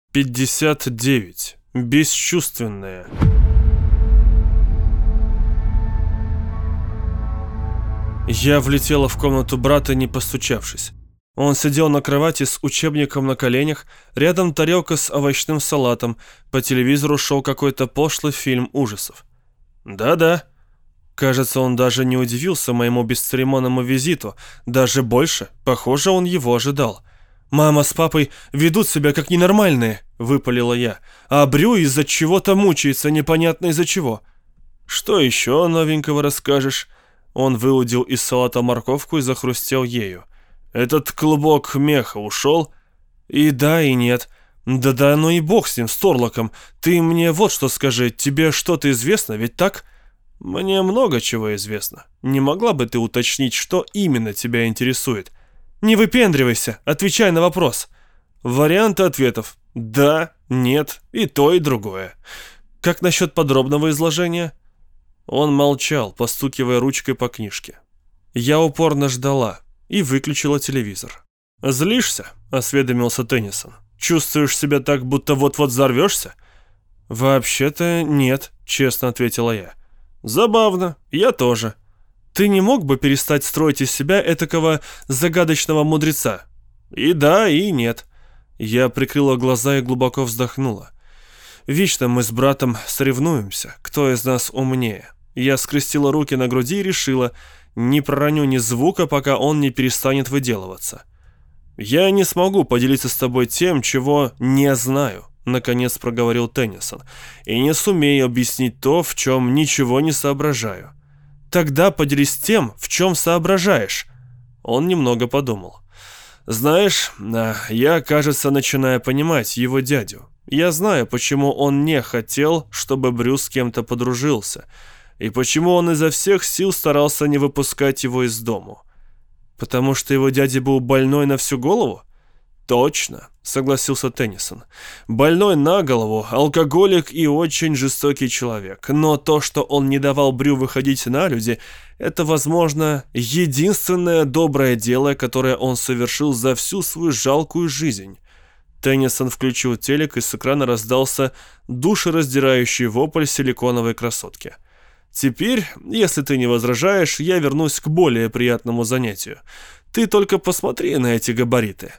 59. Бесчувственная. Я влетела в комнату брата, не постучавшись. Он сидел на кровати с учебником на коленях, рядом тарелка с овощным салатом, по телевизору шел какой-то пошлый фильм ужасов. Да-да. Кажется, он даже не удивился моему бесцеремонному визиту, даже больше, похоже, он его ожидал. «Мама с папой ведут себя как ненормальные», — выпалила я, «а Брю из-за чего-то мучается, непонятно из-за чего». «Что еще новенького расскажешь?» Он выудил из салата морковку и захрустел ею. «Этот клубок меха ушел?» «И да, и нет. Да-да, ну и бог с ним, с Торлоком. Ты мне вот что скажи, тебе что-то известно, ведь так?» «Мне много чего известно. Не могла бы ты уточнить, что именно тебя интересует?» «Не выпендривайся, отвечай на вопрос». Варианты ответов: да, нет, и то, и другое. Как насчет подробного изложения? Он молчал, постукивая ручкой по книжке. Я упорно ждала и выключила телевизор. «Злишься?» — осведомился Теннисон. «Чувствуешь себя так, будто вот-вот взорвешься?» «Вообще-то нет», — честно ответила я. «Забавно, я тоже. Ты не мог бы перестать строить из себя этакого загадочного мудреца?» «И да, и нет». Я прикрыла глаза и глубоко вздохнула. «Вечно мы с братом соревнуемся, кто из нас умнее». Я скрестила руки на груди и решила, не пророню ни звука, пока он не перестанет выделываться. «Я не смогу поделиться с тобой тем, чего не знаю», — наконец проговорил Теннисон, «и не сумею объяснить то, в чем ничего не соображаю». «Тогда поделись тем, в чем соображаешь». Он немного подумал. «Знаешь, я, кажется, начинаю понимать его дядю. Я знаю, почему он не хотел, чтобы Брюс с кем-то подружился, и почему он изо всех сил старался не выпускать его из дому. Потому что его дядя был больной на всю голову?» «Точно», — согласился Теннисон. «Больной на голову, алкоголик и очень жестокий человек. Но то, что он не давал Брю выходить на люди, это, возможно, единственное доброе дело, которое он совершил за всю свою жалкую жизнь». Теннисон включил телек, и с экрана раздался душераздирающий вопль силиконовой красотки. «Теперь, если ты не возражаешь, я вернусь к более приятному занятию. Ты только посмотри на эти габариты».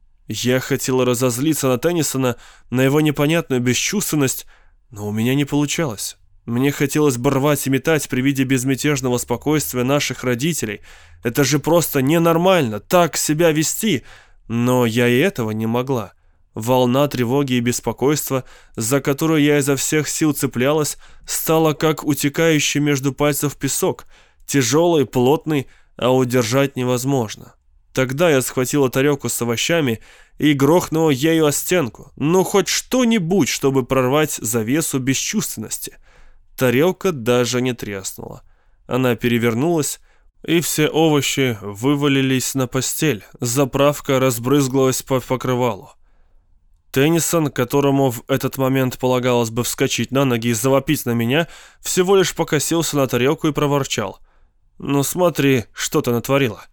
Я хотела разозлиться на Теннисона, на его непонятную бесчувственность, но у меня не получалось. Мне хотелось бы рвать и метать при виде безмятежного спокойствия наших родителей. Это же просто ненормально, так себя вести. Но я и этого не могла. Волна тревоги и беспокойства, за которую я изо всех сил цеплялась, стала как утекающий между пальцев песок, тяжелый, плотный, а удержать невозможно. Тогда я схватила тарелку с овощами и грохнула ею о стенку. Ну, хоть что-нибудь, чтобы прорвать завесу бесчувственности. Тарелка даже не треснула. Она перевернулась, и все овощи вывалились на постель. Заправка разбрызгалась по покрывалу. Теннисон, которому в этот момент полагалось бы вскочить на ноги и завопить на меня, всего лишь покосился на тарелку и проворчал: «Ну смотри, что ты натворила».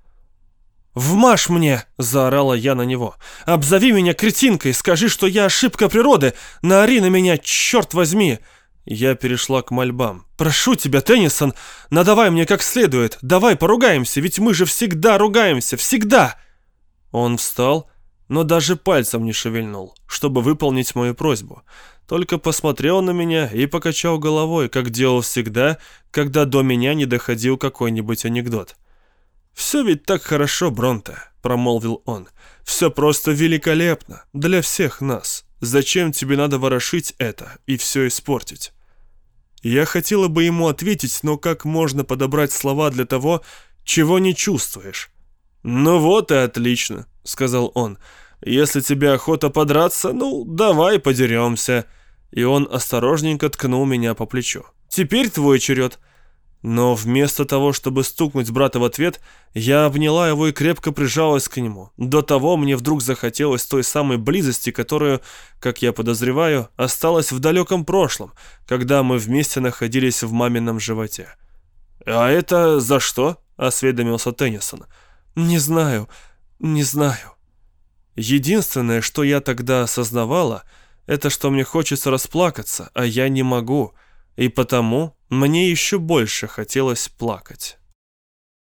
«Вмажь мне!» – заорала я на него. «Обзови меня кретинкой, скажи, что я ошибка природы, наори на меня, черт возьми!» Я перешла к мольбам. «Прошу тебя, Теннисон, надавай мне как следует, давай поругаемся, ведь мы же всегда ругаемся, всегда!» Он встал, но даже пальцем не шевельнул, чтобы выполнить мою просьбу. Только посмотрел на меня и покачал головой, как делал всегда, когда до меня не доходил какой-нибудь анекдот. «Все ведь так хорошо, Бронте», — промолвил он. «Все просто великолепно, для всех нас. Зачем тебе надо ворошить это и все испортить?» Я хотела бы ему ответить, но как можно подобрать слова для того, чего не чувствуешь? «Ну вот и отлично», — сказал он. «Если тебе охота подраться, ну, давай подеремся». И он осторожненько ткнул меня по плечу. «Теперь твой черед». Но вместо того, чтобы стукнуть брата в ответ, я обняла его и крепко прижалась к нему. До того мне вдруг захотелось той самой близости, которую, как я подозреваю, осталась в далеком прошлом, когда мы вместе находились в мамином животе. «А это за что?» — осведомился Теннисон. «Не знаю, не знаю». Единственное, что я тогда осознавала, это что мне хочется расплакаться, а я не могу, и потому мне еще больше хотелось плакать.